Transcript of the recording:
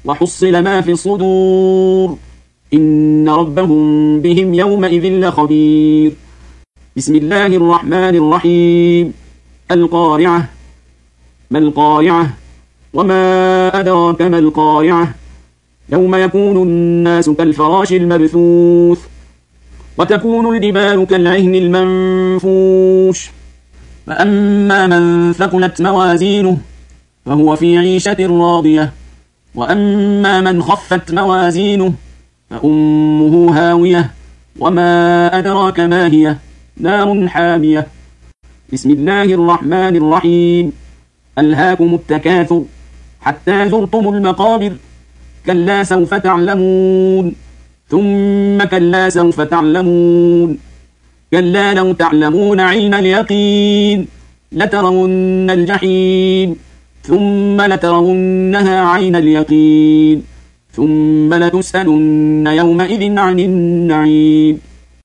وحصل ما في الصدور إن ربهم بهم يومئذ لخبير. بسم الله الرحمن الرحيم. القارعة. ما القارعة؟ وما أدراك ما القارعة؟ يوم يكون الناس كالفراش المبثوث وتكون الجبال كالعهن المنفوش. فأما من ثقلت موازينه فهو في عيشة راضية، وأما من خفت موازينه فأمه هاوية، وما أدراك ما هي، نار حامية. بسم الله الرحمن الرحيم. ألهاكم التكاثر حتى زرتم المقابر، كلا سوف تعلمون ثم كلا سوف تعلمون، كلا لو تعلمون علم اليقين لترون الجحيم ثم لترونها عين اليقين ثم لتسألن يومئذ عن النعيم.